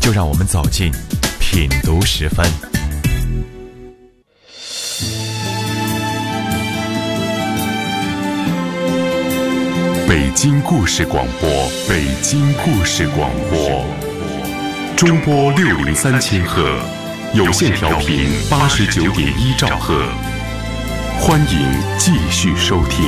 就让我们走进品读时分。北京故事广播，北京故事广播，中波603千赫，有线调频89.1兆赫，欢迎继续收听。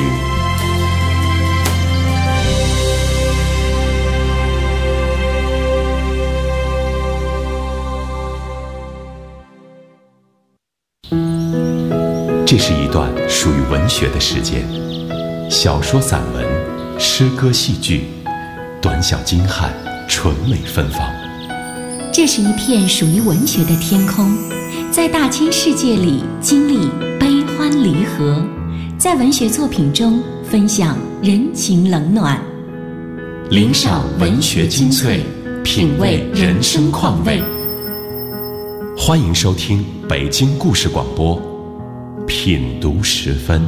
这是一段属于文学的时间，小说、散文、诗歌、戏剧，短小精悍，纯美芬芳。 这是一片属于文学的天空，在大千世界里经历悲欢离合，在文学作品中分享人情冷暖， 领赏文学精粹，品味人生况味。欢迎收听北京故事广播品读时分。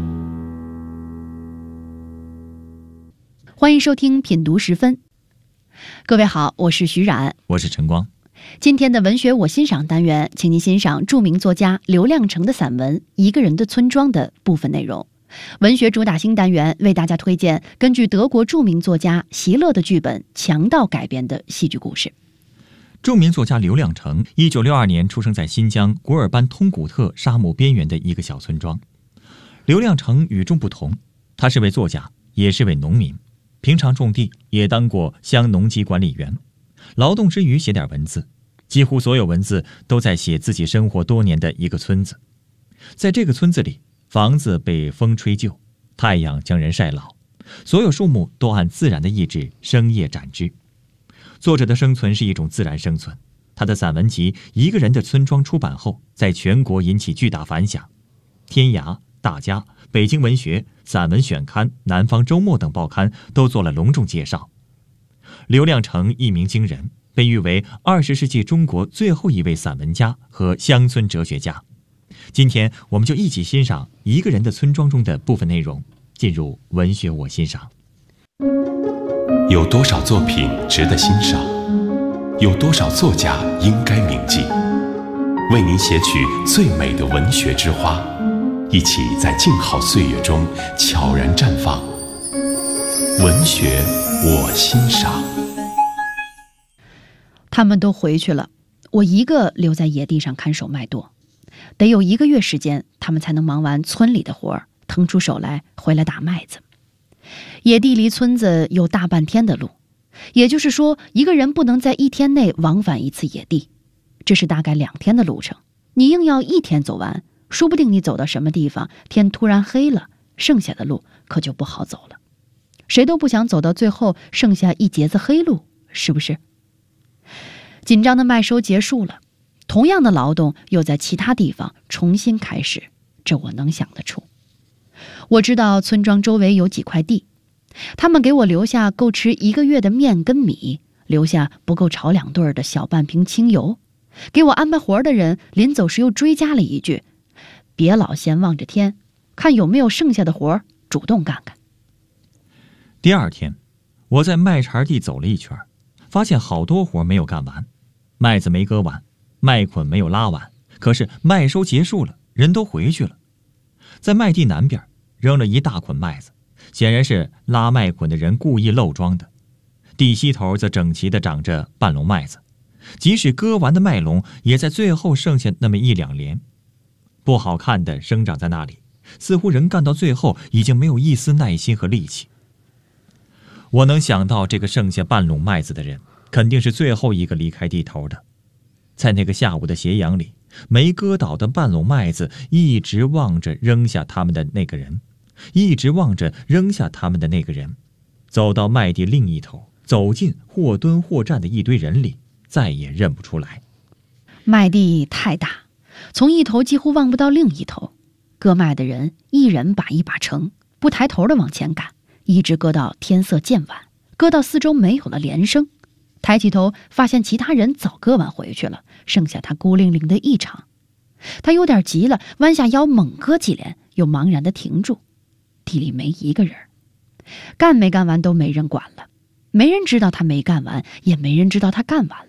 欢迎收听品读时分。各位好，我是徐冉， 我是陈光。 今天的文学我欣赏单元，请您欣赏著名作家刘亮程的散文《一个人的村庄》的部分内容。文学主打新单元为大家推荐根据德国著名作家席勒的剧本《强盗》改编的戏剧故事。 著名作家刘亮程1962年出生在新疆古尔班通古特沙漠边缘的一个小村庄。刘亮程与众不同，他是位作家，也是位农民，平常种地，也当过乡农机管理员，劳动之余写点文字，几乎所有文字都在写自己生活多年的一个村子。在这个村子里，房子被风吹旧，太阳将人晒老，所有树木都按自然的意志生叶展枝。作者的生存是一种自然生存，他的散文集《一个人的村庄》出版后，在全国引起巨大反响。天涯、大家、北京文学、散文选刊、南方周末等报刊都做了隆重介绍。刘亮程一鸣惊人，被誉为20世纪中国最后一位散文家和乡村哲学家。今天我们就一起欣赏《一个人的村庄》中的部分内容，进入文学我欣赏。 有多少作品值得欣赏？有多少作家应该铭记？为您写取最美的文学之花，一起在静好岁月中悄然绽放。文学我欣赏。 他们都回去了，我一个留在野地上看守麦垛，得有1个月时间，他们才能忙完村里的活儿，腾出手来回来打麦子。野地离村子有大半天的路，也就是说，一个人不能在1天内往返一次野地，这是大概2天的路程。你硬要1天走完，说不定你走到什么地方，天突然黑了，剩下的路可就不好走了。谁都不想走到最后剩下一截子黑路，是不是？紧张的麦收结束了，同样的劳动又在其他地方重新开始，这我能想得出。我知道村庄周围有几块地，他们给我留下够吃1个月的面跟米，留下不够炒2顿的小半瓶清油。给我安排活的人临走时又追加了一句：别老闲望着天，看有没有剩下的活，主动干干。 第2天，我在麦茬地走了一圈，发现好多活没有干完，麦子没割完，麦捆没有拉完，可是麦收结束了，人都回去了。在麦地南边扔了一大捆麦子，显然是拉麦捆的人故意漏装的。地西头则整齐地长着半笼麦子，即使割完的麦垄也在最后剩下那么1-2连，不好看的生长在那里，似乎人干到最后已经没有一丝耐心和力气。我能想到这个剩下半垄麦子的人肯定是最后一个离开地头的。在那个下午的斜阳里，没割倒的半垄麦子一直望着扔下他们的那个人，一直望着扔下他们的那个人，走到麦地另一头，走进或蹲或站的一堆人里，再也认不出来。 麦地太大，从一头几乎望不到另一头，割麦的人一人把一把盛，不抬头的往前赶，一直割到天色渐晚，割到四周没有了连声。抬起头发现其他人早割完回去了，剩下他孤零零的一场。他有点急了，弯下腰猛割几连，又茫然地停住。地里没一个人，干没干完都没人管了，没人知道他没干完，也没人知道他干完了。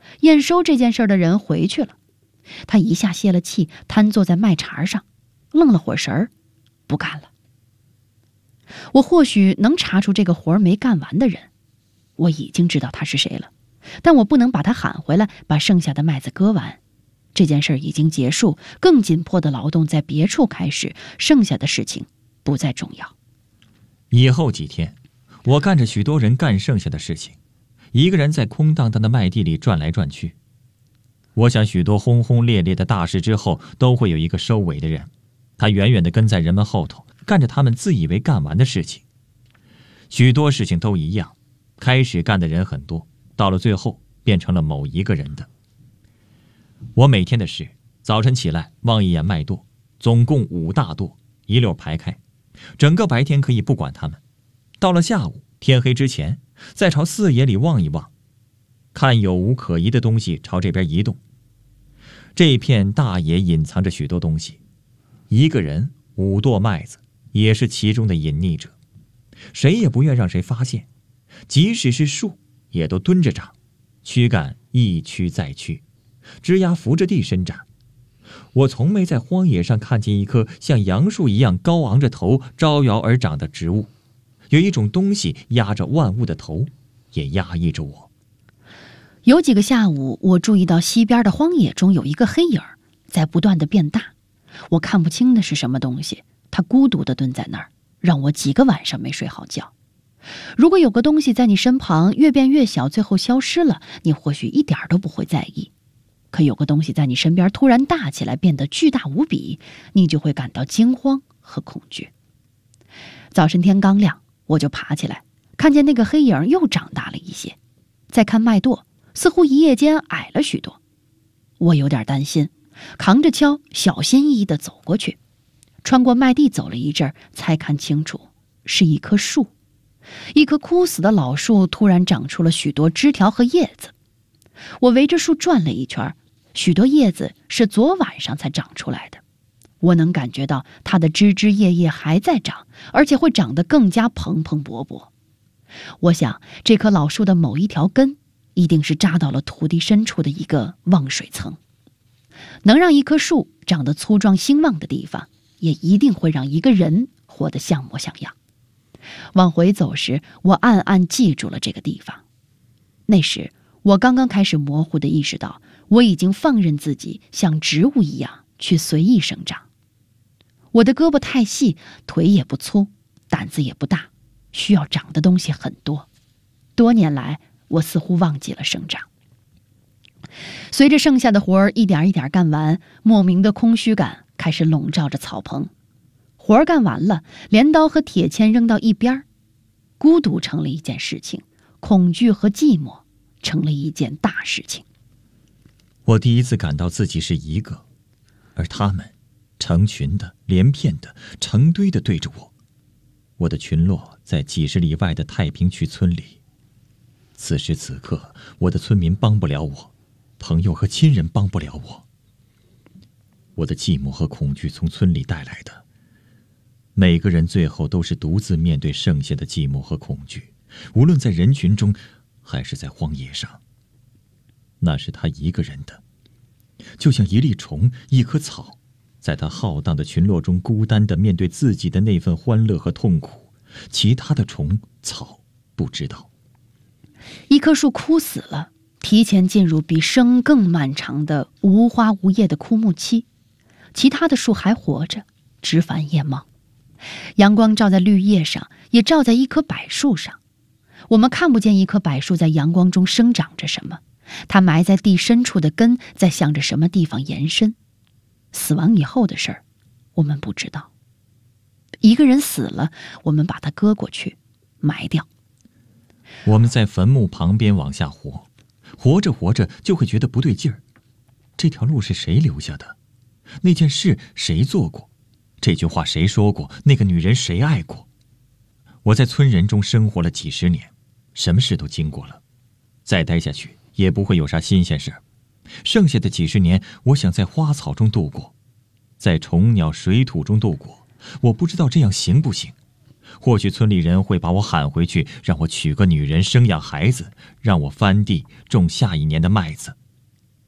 验收这件事的人回去了。他一下泄了气，瘫坐在麦茬上，愣了会神儿，不干了。我或许能查出这个活儿没干完的人，我已经知道他是谁了，但我不能把他喊回来，把剩下的麦子割完。这件事已经结束，更紧迫的劳动在别处开始，剩下的事情不再重要。 以后几天，我干着许多人干剩下的事情，一个人在空荡荡的麦地里转来转去。我想许多轰轰烈烈的大事之后，都会有一个收尾的人，他远远地跟在人们后头，干着他们自以为干完的事情。许多事情都一样，开始干的人很多，到了最后变成了某一个人的。我每天的事，早晨起来望一眼麦垛，总共5大垛，一溜排开，整个白天可以不管他们。到了下午天黑之前，再朝四野里望一望，看有无可疑的东西朝这边移动。这片大野隐藏着许多东西，一个人5垛麦子也是其中的隐匿者，谁也不愿让谁发现。即使是树也都蹲着长，躯干一屈再屈，枝丫扶着地伸展。我从没在荒野上看见一棵像杨树一样高昂着头招摇而长的植物，有一种东西压着万物的头，也压抑着我。 有几个下午，我注意到西边的荒野中有一个黑影在不断的变大，我看不清那是什么东西，它孤独地蹲在那儿，让我几个晚上没睡好觉。如果有个东西在你身旁越变越小，最后消失了，你或许一点都不会在意。可有个东西在你身边突然大起来，变得巨大无比，你就会感到惊慌和恐惧。早晨天刚亮，我就爬起来，看见那个黑影又长大了一些，再看麦垛，似乎一夜间矮了许多。我有点担心，扛着锹小心翼翼地走过去，穿过麦地走了一阵，才看清楚是一棵树。一棵枯死的老树突然长出了许多枝条和叶子。我围着树转了一圈，许多叶子是昨晚上才长出来的。我能感觉到它的枝枝叶叶还在长，而且会长得更加蓬蓬勃勃。我想这棵老树的某一条根一定是扎到了土地深处的一个旺水层。能让一棵树长得粗壮兴旺的地方，也一定会让一个人活得像模像样。往回走时，我暗暗记住了这个地方。那时我刚刚开始模糊地意识到，我已经放任自己像植物一样去随意生长。我的胳膊太细，腿也不粗，胆子也不大，需要长的东西很多。多年来，我似乎忘记了生长。随着剩下的活儿一点一点干完，莫名的空虚感开始笼罩着草棚。活儿干完了，镰刀和铁钎扔到一边，孤独成了一件事情，恐惧和寂寞成了一件大事情。 我第一次感到自己是一个，而他们成群的、连片的、成堆的对着我。我的群落在几十里外的太平区村里。此时此刻，我的村民帮不了我，朋友和亲人帮不了我。我的寂寞和恐惧从村里带来的，每个人最后都是独自面对剩下的寂寞和恐惧，无论在人群中还是在荒野上。那是他一个人的，就像一粒虫、一棵草，在他浩荡的群落中孤单地面对自己的那份欢乐和痛苦，其他的虫草不知道。 一棵树枯死了，提前进入比生更漫长的无花无叶的枯木期，其他的树还活着，枝繁叶茂。阳光照在绿叶上，也照在一棵柏树上。我们看不见一棵柏树在阳光中生长着什么，它埋在地深处的根在向着什么地方延伸。死亡以后的事儿，我们不知道。一个人死了，我们把他割过去，埋掉。 我们在坟墓旁边往下活，活着活着就会觉得不对劲儿。这条路是谁留下的？那件事谁做过？这句话谁说过？那个女人谁爱过？我在村人中生活了几十年，什么事都经过了，再待下去也不会有啥新鲜事。剩下的几十年，我想在花草中度过，在虫鸟水土中度过。我不知道这样行不行。或许村里人会把我喊回去，让我娶个女人，生养孩子，让我翻地种下一年的麦子。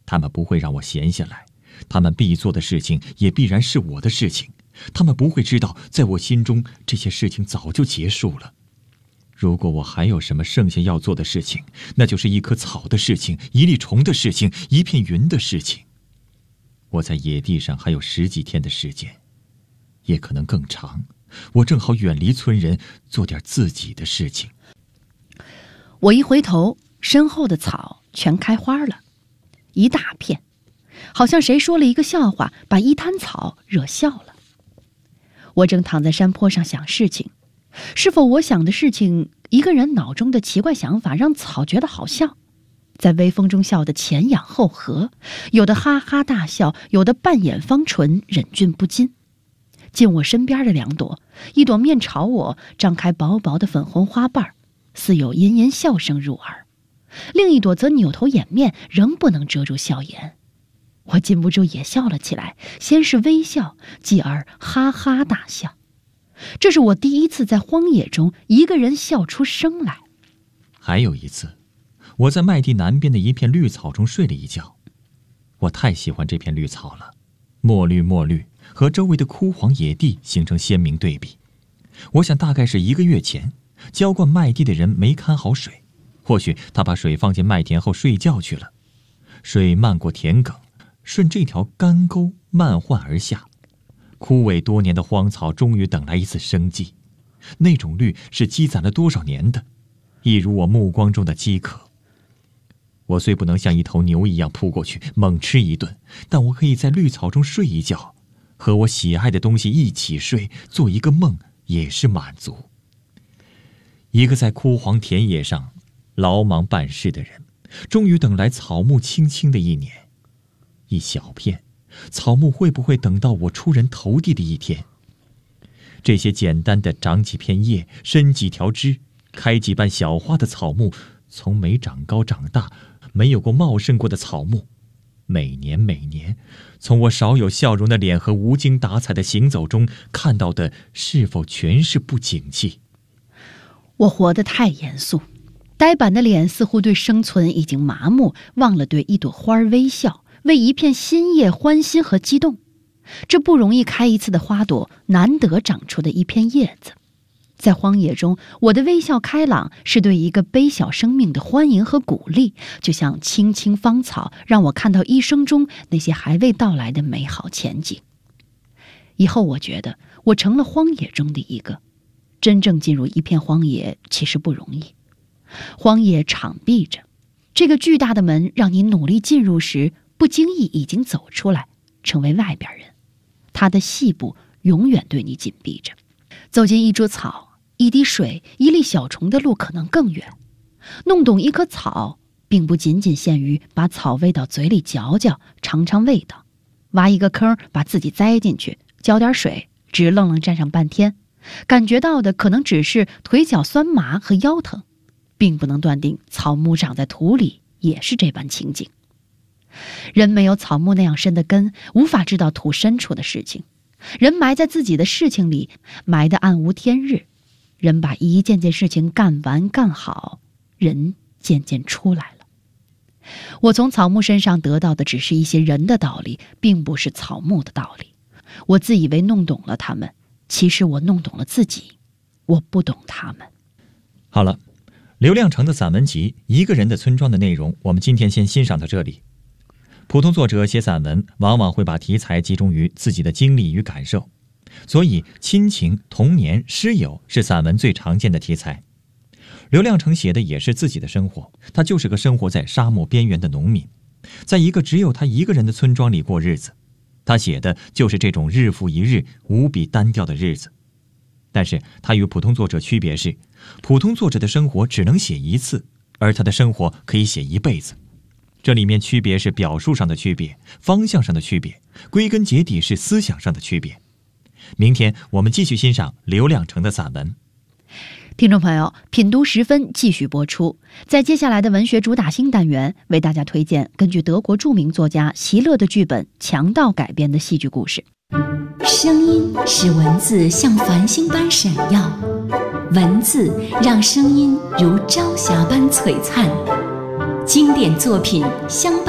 他们不会让我闲下来，他们必做的事情也必然是我的事情，他们不会知道在我心中这些事情早就结束了。如果我还有什么剩下要做的事情，那就是一棵草的事情，一粒虫的事情，一片云的事情。我在野地上还有10几天的时间，也可能更长，我正好远离村人，做点自己的事情。 我一回头，身后的草全开花了，一大片，好像谁说了一个笑话，把一滩草惹笑了。我正躺在山坡上想事情，是否我想的事情，一个人脑中的奇怪想法让草觉得好笑，在微风中笑得前仰后合，有的哈哈大笑，有的半掩方唇，忍俊不禁。近我身边的2朵，一朵面朝我，张开薄薄的粉红花瓣，似有阴阴笑声入耳；另一朵则扭头掩面，仍不能遮住笑颜。我禁不住也笑了起来，先是微笑，继而哈哈大笑。这是我第一次在荒野中一个人笑出声来。 还有一次，我在麦地南边的一片绿草中睡了一觉。我太喜欢这片绿草了，墨绿墨绿，和周围的枯黄野地形成鲜明对比。我想大概是1个月前，浇灌麦地的人没看好水，或许他把水放进麦田后睡觉去了。水漫过田埂，顺这条干沟漫缓而下，枯萎多年的荒草终于等来一次生机。那种绿是积攒了多少年的，一如我目光中的饥渴。我虽不能像一头牛一样扑过去猛吃一顿，但我可以在绿草中睡一觉，和我喜爱的东西一起睡，做一个梦也是满足。一个在枯黄田野上劳忙办事的人，终于等来草木青青的一年。一小片草木会不会等到我出人头地的一天？这些简单的长几片叶、伸几条枝、开几瓣小花的草木，从没长高长大，没有过茂盛过的草木，每年，从我少有笑容的脸和无精打采的行走中看到的，是否全是不景气？ 我活得太严肃，呆板的脸似乎对生存已经麻木，忘了对一朵花微笑，为一片新叶欢欣和激动。这不容易开一次的花朵，难得长出的一片叶子。在荒野中，我的微笑开朗是对一个微小生命的欢迎和鼓励，就像青青芳草，让我看到一生中那些还未到来的美好前景。以后我觉得我成了荒野中的一个，真正进入一片荒野其实不容易。荒野敞闭着，这个巨大的门让你努力进入时，不经意已经走出来，成为外边人。它的细部永远对你紧闭着。走进一株草，一滴水，一粒小虫的路可能更远。弄懂一棵草，并不仅仅限于把草喂到嘴里嚼嚼，尝尝味道，挖一个坑把自己栽进去，浇点水，直愣愣站上半天，感觉到的可能只是腿脚酸麻和腰疼，并不能断定草木长在土里也是这般情景。人没有草木那样深的根，无法知道土深处的事情。人埋在自己的事情里，埋得暗无天日。人把一件件事情干完干好，人渐渐出来了。我从草木身上得到的只是一些人的道理，并不是草木的道理。我自以为弄懂了他们，其实我弄懂了自己，我不懂他们。 好了，刘亮程的散文集《一个人的村庄》的内容，我们今天先欣赏到这里。普通作者写散文往往会把题材集中于自己的经历与感受，所以亲情、童年、师友是散文最常见的题材。刘亮程写的也是自己的生活，他就是个生活在沙漠边缘的农民，在一个只有他一个人的村庄里过日子。他写的就是这种日复一日、无比单调的日子。但是他与普通作者区别是，普通作者的生活只能写一次，而他的生活可以写一辈子。这里面区别是表述上的区别，方向上的区别，归根结底是思想上的区别。明天我们继续欣赏刘亮程的散文。 听众朋友，品读10分继续播出。在接下来的文学主打新单元，为大家推荐根据德国著名作家席勒的剧本《强盗》改编的戏剧故事。 声音使文字像繁星般闪耀，文字让声音如朝霞般璀璨。经典作品相伴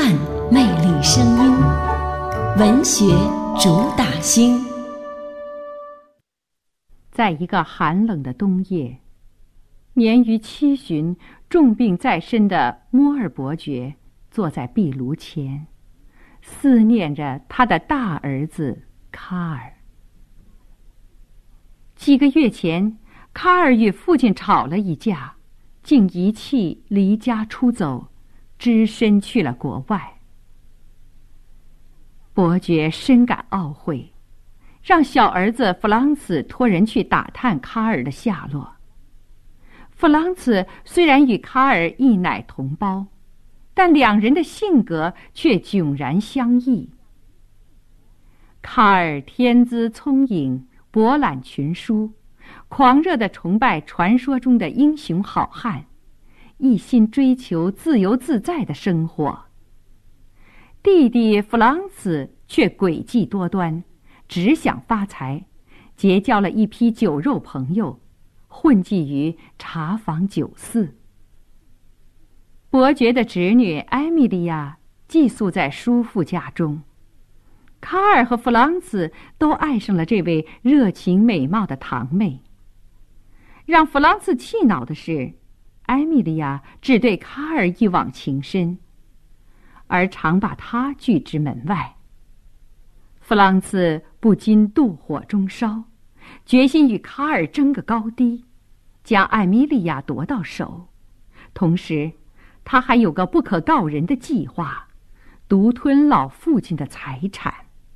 魅力声音，文学主打星。 在一个寒冷的冬夜，年逾70旬、重病在身的摩尔伯爵坐在壁炉前，思念着他的大儿子卡尔。几个月前，卡尔与父亲吵了一架，竟一气离家出走，只身去了国外。伯爵深感懊悔，让小儿子弗朗茨托人去打探卡尔的下落。弗朗茨虽然与卡尔一奶同胞，但两人的性格却迥然相异。卡尔天资聪颖，博览群书，狂热地崇拜传说中的英雄好汉，一心追求自由自在的生活。弟弟弗朗茨却诡计多端，只想发财，结交了一批酒肉朋友，混迹于茶坊酒肆。伯爵的侄女艾米莉亚寄宿在叔父家中，卡尔和弗朗茨都爱上了这位热情美貌的堂妹。让弗朗茨气恼的是，艾米莉亚只对卡尔一往情深，而常把他拒之门外。弗朗茨不禁妒火中烧，决心与卡尔争个高低，将艾米莉亚夺到手。同时他还有个不可告人的计划，独吞老父亲的财产。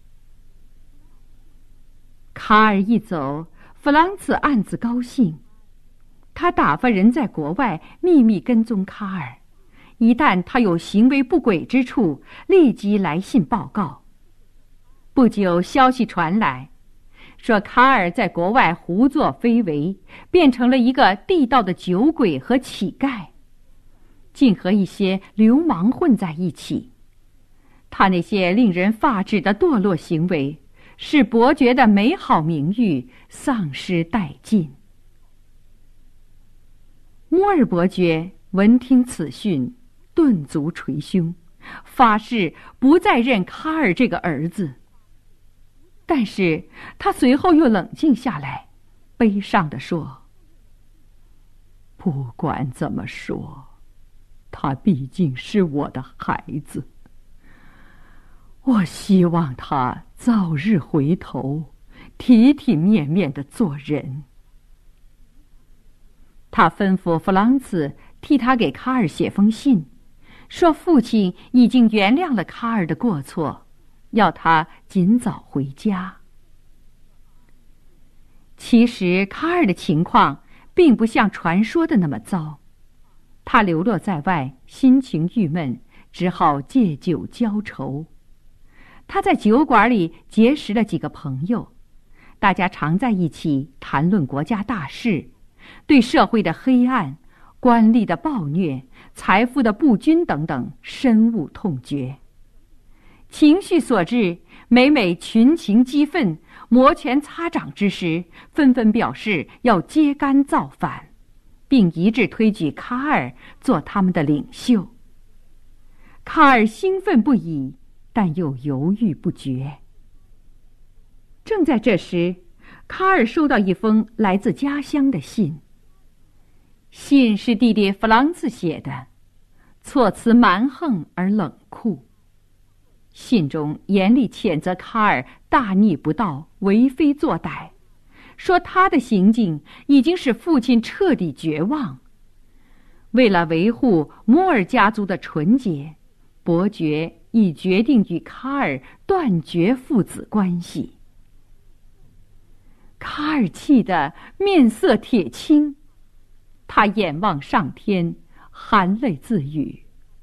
卡尔一走，弗朗茨暗自高兴，他打发人在国外秘密跟踪卡尔，一旦他有行为不轨之处，立即来信报告。不久，消息传来，说卡尔在国外胡作非为，变成了一个地道的酒鬼和乞丐，竟和一些流氓混在一起。他那些令人发指的堕落行为，使伯爵的美好名誉丧失殆尽。摩尔伯爵闻听此讯，顿足捶胸，发誓不再认卡尔这个儿子。但是他随后又冷静下来，悲伤地说：不管怎么说，他毕竟是我的孩子，我希望他早日回头，体体面面地做人。他吩咐弗朗茨替他给卡尔写封信，说父亲已经原谅了卡尔的过错，要他尽早回家。其实卡尔的情况并不像传说的那么糟，他流落在外，心情郁闷，只好借酒浇愁。他在酒馆里结识了几个朋友，大家常在一起谈论国家大事，对社会的黑暗、官吏的暴虐、财富的不均等等深恶痛绝。情绪所致，每每群情激愤，摩拳擦掌之时，纷纷表示要揭竿造反，并一致推举卡尔做他们的领袖。卡尔兴奋不已，但又犹豫不决。正在这时，卡尔收到一封来自家乡的信。信是弟弟弗朗茨写的，措辞蛮横而冷酷。信中严厉谴责卡尔大逆不道，为非作歹，说他的行径已经使父亲彻底绝望。为了维护摩尔家族的纯洁，伯爵已决定与卡尔断绝父子关系。卡尔气得面色铁青，他眼望上天，含泪自语：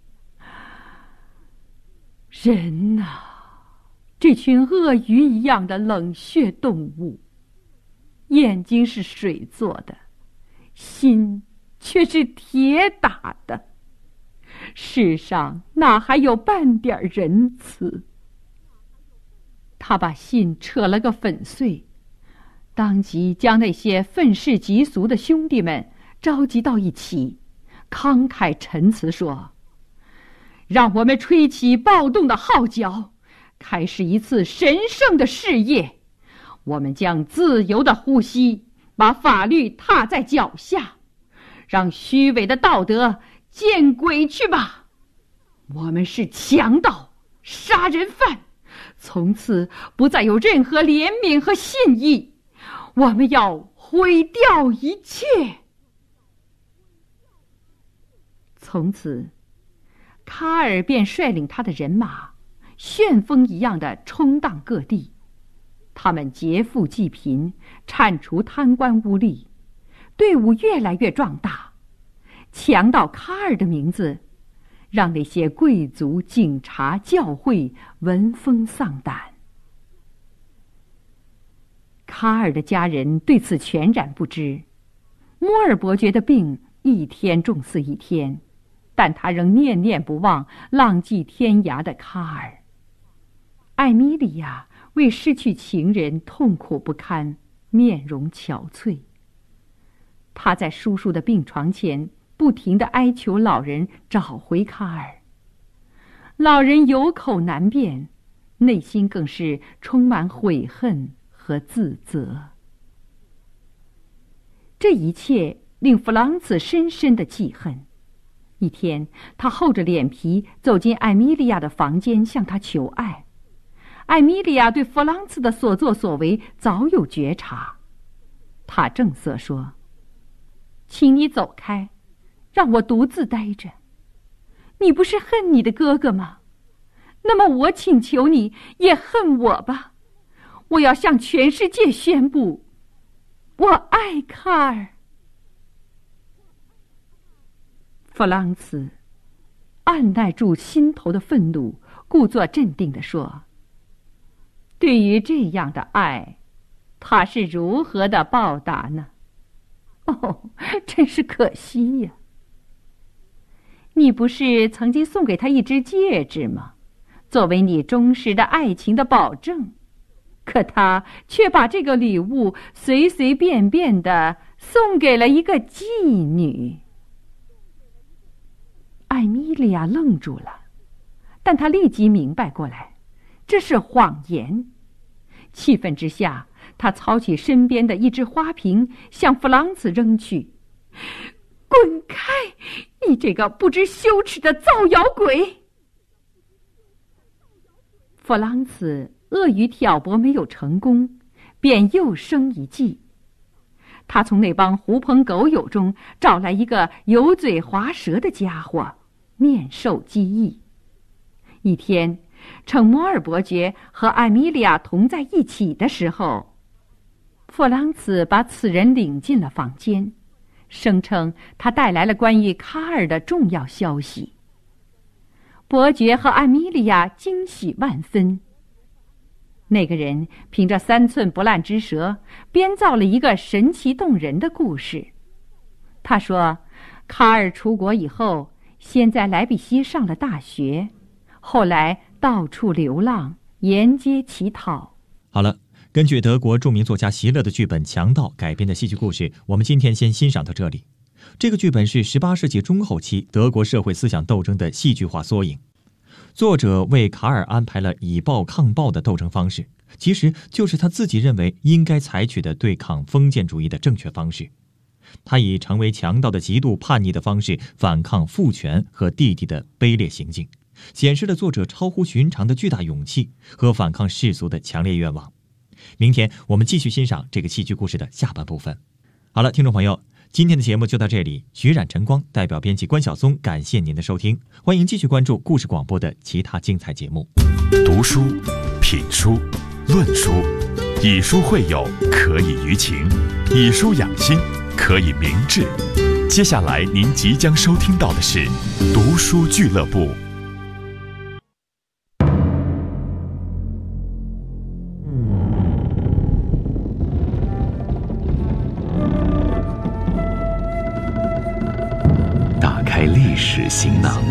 人啊，这群鳄鱼一样的冷血动物，眼睛是水做的，心却是铁打的，世上哪还有半点仁慈？他把信扯了个粉碎，当即将那些愤世嫉俗的兄弟们召集到一起，慷慨陈词说： 让我们吹起暴动的号角，开始一次神圣的事业。我们将自由的呼吸，把法律踏在脚下，让虚伪的道德见鬼去吧！我们是强盗、杀人犯，从此不再有任何怜悯和信义。我们要毁掉一切。从此，卡尔便率领他的人马，旋风一样的冲荡各地。他们劫富济贫，铲除贪官污吏，队伍越来越壮大。强盗卡尔的名字让那些贵族、警察、教会闻风丧胆。卡尔的家人对此全然不知。摩尔伯爵的病一天重似一天，但他仍念念不忘浪迹天涯的卡尔。艾米莉亚为失去情人痛苦不堪，面容憔悴。她在叔叔的病床前不停地哀求老人找回卡尔。老人有口难辩，内心更是充满悔恨和自责。这一切令弗朗茨深深的记恨。一天，他厚着脸皮走进艾米莉亚的房间，向她求爱。艾米莉亚对弗朗茨的所作所为早有觉察，她正色说：“请你走开，让我独自待着。你不是恨你的哥哥吗？那么我请求你也恨我吧。我要向全世界宣布，我爱卡尔。”弗朗茨按耐住心头的愤怒，故作镇定地说：“对于这样的爱，他是如何的报答呢？哦，真是可惜呀！你不是曾经送给他一只戒指吗？作为你忠实的爱情的保证，可他却把这个礼物随随便便地送给了一个妓女。”艾米莉亚愣住了，但她立即明白过来，这是谎言。气愤之下，她操起身边的一只花瓶，向弗朗茨扔去。“滚开，你这个不知羞耻的造谣鬼！”弗朗茨恶语挑拨没有成功，便又生一计。他从那帮狐朋狗友中找来一个油嘴滑舌的家伙，面授机宜。一天，趁摩尔伯爵和艾米莉亚同在一起的时候，弗朗茨把此人领进了房间，声称他带来了关于卡尔的重要消息。伯爵和艾米莉亚惊喜万分。那个人凭着3寸不烂之舌，编造了一个神奇动人的故事。他说，卡尔出国以后，先在莱比锡上了大学，后来到处流浪，沿街乞讨。 好了，根据德国著名作家席勒的剧本《强盗》改编的戏剧故事，我们今天先欣赏到这里。这个剧本是18世纪中后期德国社会思想斗争的戏剧化缩影。作者为卡尔安排了以暴抗暴的斗争方式，其实就是他自己认为应该采取的对抗封建主义的正确方式。他以成为强盗的极度叛逆的方式反抗父权和弟弟的卑劣行径，显示了作者超乎寻常的巨大勇气和反抗世俗的强烈愿望。明天我们继续欣赏这个戏剧故事的下半部分。好了，听众朋友，今天的节目就到这里。徐冉、晨光代表编辑关晓松，感谢您的收听。欢迎继续关注故事广播的其他精彩节目。 读书、品书、论书，以书会友，可以娱情；以书养心，可以明志。接下来您即将收听到的是读书俱乐部。 打开历史行囊，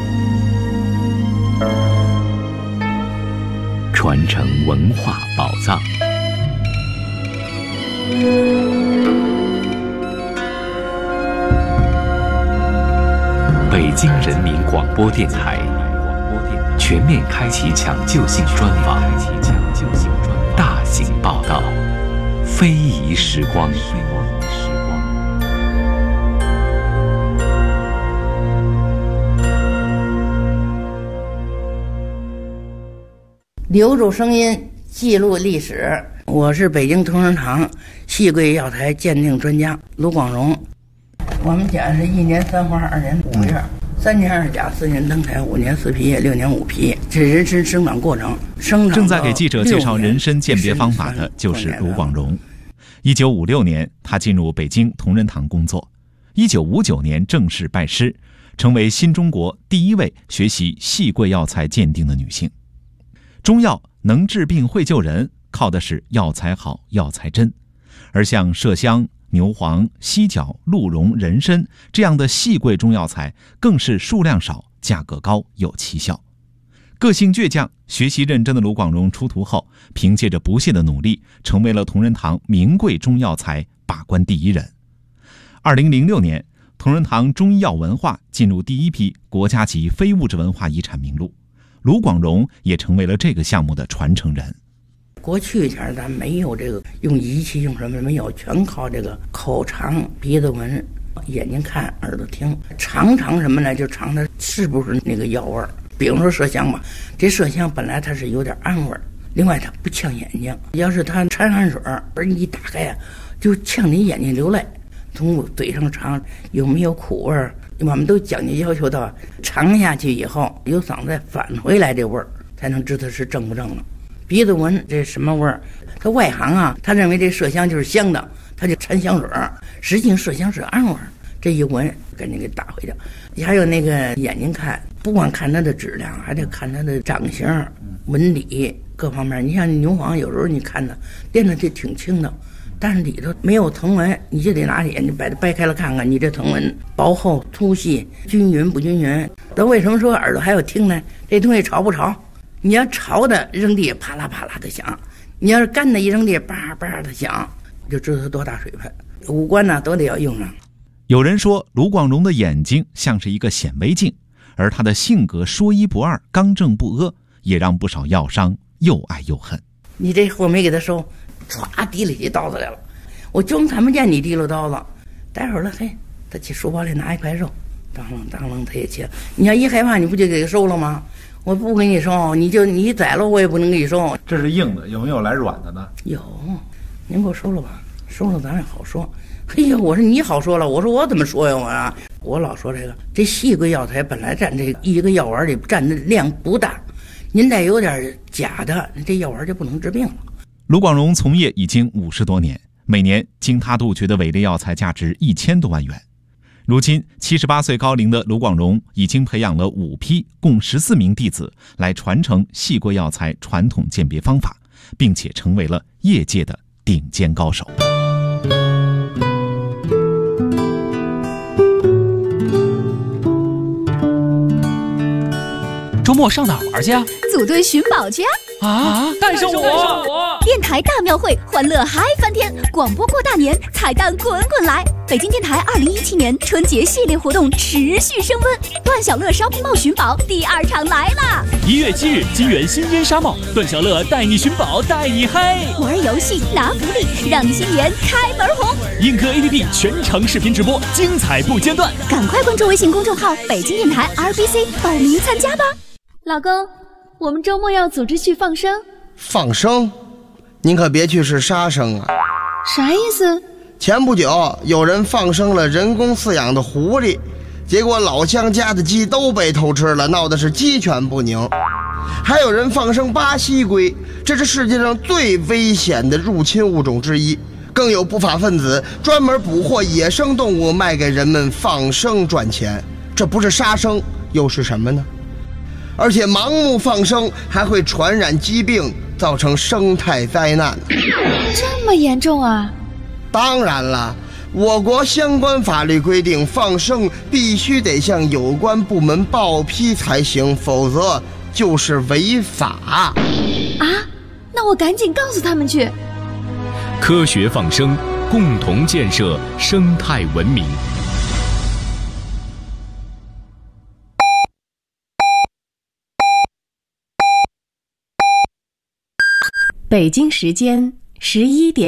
传承文化宝藏。北京人民广播电台全面开启抢救性专访，大型报道，非遗时光。 留住声音，记录历史。我是北京同仁堂戏柜药材鉴定专家卢广荣。我们家是1年3花2年5月，3年2甲4年登台5年4皮叶6年5皮，这人参生长过程。 正在给记者介绍人参鉴别方法的就是卢广荣。1956年，他进入北京同仁堂工作。1959年正式拜师，成为新中国第一位学习戏柜药材鉴定的女性。中药能治病会救人，靠的是药材好、药材真。而像麝香、牛黄、犀角、鹿茸、人参这样的细贵中药材，更是数量少、价格高、有奇效。个性倔强、学习认真的卢广荣出徒后，凭借着不懈的努力，成为了同仁堂名贵中药材把关第一人。2006年，同仁堂中医药文化进入第一批国家级非物质文化遗产名录，卢广荣也成为了这个项目的传承人。 过去前咱没有这个用仪器用什么没有，全靠这个口尝、鼻子闻、眼睛看、耳朵听，尝什么呢？就尝它是不是那个药味儿。比如说麝香吧，这麝香本来它是有点暗味儿，另外它不呛眼睛，要是它掺汗水而你一打开啊，就呛你眼睛流泪。从嘴上尝有没有苦味儿，我们都讲究要求到尝下去以后由嗓子再返回来这味儿，才能知道是正不正了。鼻子闻这什么味儿？他外行啊，他认为这麝香就是香的，他就掺香水，实际上麝香是暗味儿。这一闻赶紧给打回去。还有那个眼睛看，不光看它的质量，还得看它的长相、纹理各方面。你像牛黄，有时候你看它练的这挺轻的，但是里头没有藤纹，你就得拿眼睛把它掰开了看看，你这藤纹薄厚、粗细、均匀不均匀。那为什么说耳朵还有听呢？这东西潮不潮？你要潮的扔地啪啦啪啦的响，你要是干的一扔地叭叭的响，就知道它多大水分。五官呢都得要用上。 有人说卢广荣的眼睛像是一个显微镜，而他的性格说一不二、刚正不阿，也让不少药商又爱又恨。 你这货没给他收，唰提了起刀子来了，我装看不见你提溜刀子，待会儿了，嘿，他去书包里拿一块肉，当啷他也切。你要一害怕，你不就给他收了吗？我不给你收，你宰了我也不能给你收。 这是硬的，有没有来软的呢？ 有，您给我收了吧，收了咱也好说。嘿呀，我说你好说了，我说我怎么说呀？我老说这细贵药材本来占这一个药丸里占的量不大，您再有点假的，这药丸就不能治病了。 卢广荣从业已经50多年，每年经他杜绝的伪劣药材价值1000多万元。如今78岁高龄的卢广荣已经培养了5批共14名弟子来传承细贵药材传统鉴别方法，并且成为了业界的顶尖高手。 周末上哪儿玩去啊？ 组队寻宝去啊！带上我！ 电台大庙会，欢乐嗨翻天！广播过大年，彩蛋滚滚来！北京电台2017年春节系列活动持续升温，段小乐 Shopping Mall 寻宝第2场来啦！1 月7日，金源新烟沙帽，段小乐带你寻宝，带你嗨！ 玩游戏拿福利，让你新年开门红！ 映客 APP 全程视频直播，精彩不间断！ 赶快关注微信公众号北京电台 RBC 报名参加吧！ 老公，我们周末要组织去放生。 放生？您可别去是杀生啊！ 啥意思？ 前不久有人放生了人工饲养的狐狸，结果老乡家的鸡都被偷吃了，闹得是鸡犬不宁。还有人放生巴西龟，这是世界上最危险的入侵物种之一。更有不法分子专门捕获野生动物卖给人们放生赚钱，这不是杀生又是什么呢？而且盲目放生还会传染疾病，造成生态灾难。 这么严重啊？ 当然了，我国相关法律规定，放生必须得向有关部门报批才行，否则就是违法。 啊？那我赶紧告诉他们去。 科学放生，共同建设生态文明。 北京时间11点。